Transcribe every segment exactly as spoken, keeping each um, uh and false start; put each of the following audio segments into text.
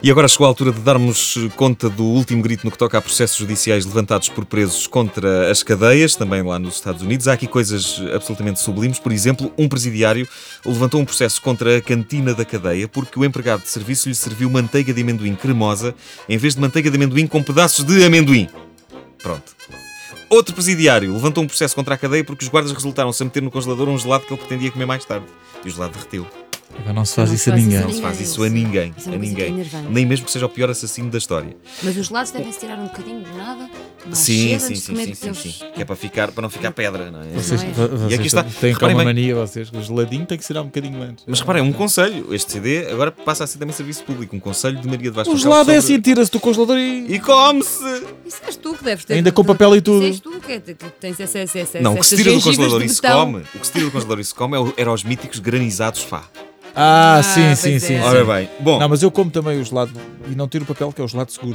E agora chegou a altura de darmos conta do último grito no que toca a processos judiciais levantados por presos contra as cadeias, também lá nos Estados Unidos. Há aqui coisas absolutamente sublimes. Por exemplo, um presidiário levantou um processo contra a cantina da cadeia porque o empregado de serviço lhe serviu manteiga de amendoim cremosa em vez de manteiga de amendoim com pedaços de amendoim. Pronto. Outro presidiário levantou um processo contra a cadeia porque os guardas resultaram-se a meter no congelador um gelado que ele pretendia comer mais tarde. E o gelado derreteu. Não se faz Não isso se a faz ninguém. isso Não se faz isso a ninguém. Isso é A uma coisa ninguém. enervante. Nem mesmo que seja o pior assassino da história. Mas os gelados devem-se tirar um bocadinho de nada. mais Sim, cedo sim, antes de sim, comer, sim, sim, eles- sim. Que é para, ficar, para não ficar pedra, não é? Vocês, Não é? vo- vocês E aqui está. têm cá Reparem uma bem. mania, vocês. O geladinho tem que ser um bocadinho antes. Mas reparem, um conselho. Este C D agora passa a ser também serviço público. Um conselho de Maria de O Vasconcelos gelado é sobre- assim, tira-se do congelador e... E come-se! Isso és tu que deves ter. Ainda com papel e tudo. Isso és tu que, é- que tens acesso a essa. Não, o que se tira do congelador e se come, o que se tira do congelador e se come é o- era os míticos granizados Fá. Ah, Ah, sim, pois sim, é. sim, sim. Ora bem, bom. Não, mas eu como também o gelado e não tiro o papel, que é o gelado seguro.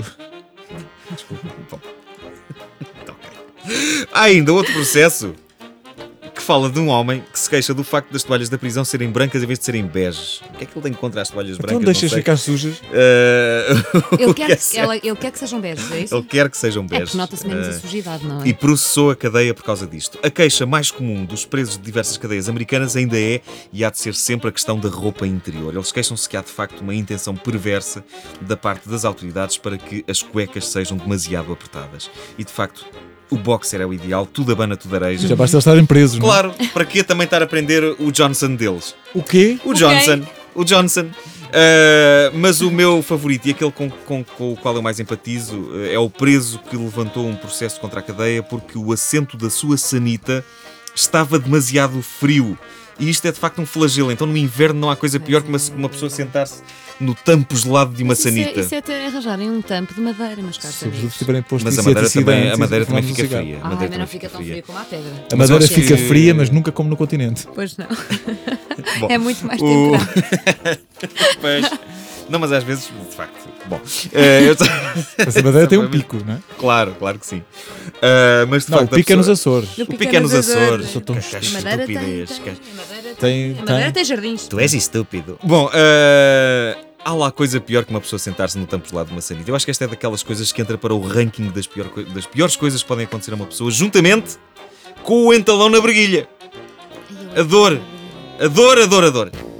Há ainda outro processo que fala de um homem que se queixa do facto das toalhas da prisão serem brancas em vez de serem beges. O que é que ele tem contra as toalhas brancas? Então deixas Não sei. ficar sujas. Eh, Ele o que é quer, certo. ela, ele quer que sejam beijos, é isso? Ele quer que sejam É beges. porque nota-se menos Eh, a sujidade, não é? E processou a cadeia por causa disto. A queixa mais comum dos presos de diversas cadeias americanas ainda é, e há de ser sempre, a questão da roupa interior. Eles queixam-se que há de facto uma intenção perversa da parte das autoridades para que as cuecas sejam demasiado apertadas. E de facto, o boxer é o ideal, tudo abana, tudo areja. Já basta eles estarem presos, não é? Claro, para que também estar a prender o Johnson deles? O quê? O Johnson. O Johnson. Uh, mas o meu favorito e aquele com, com, com o qual eu mais empatizo uh, é o preso que levantou um processo contra a cadeia porque o assento da sua sanita estava demasiado frio. E isto é de facto um flagelo. Então no inverno não há coisa pior que uma, uma pessoa sentar-se no tampo gelado de uma Mas isso é- sanita. Isso é até arranjarem um tampo de madeira, mas cá Sobretudo se tiverem posto Mas a madeira inseticidas também, a antes madeira de também fumar fica um cigarro. fria. A Ah, madeira mas também não fica tão fria. fria como a pedra. A Mas eu madeira acho fica que- fria, mas nunca como no continente. Pois não. Bom, É muito mais o- temperado. Pois. Não, mas às vezes, de facto. Bom, eh, eu... Essa madeira tem um pico, não é? Claro, claro que sim. Uh, mas de Não, o facto, a pico é nos pessoa- Açores. O pico é nos Açores. Sou tão Que- que A madeira tem, estupidez. tem, que- a madeira Tem- tem, a madeira tem. tem jardins. Tu és estúpido. Bom, uh, há lá coisa pior que uma pessoa sentar-se no tampo gelado de uma sanita. Eu acho que esta é daquelas coisas que entra para o ranking das, pior coi- das piores coisas que podem acontecer a uma pessoa, juntamente com o entalão na breguilha. A dor. A dor, a dor, a dor.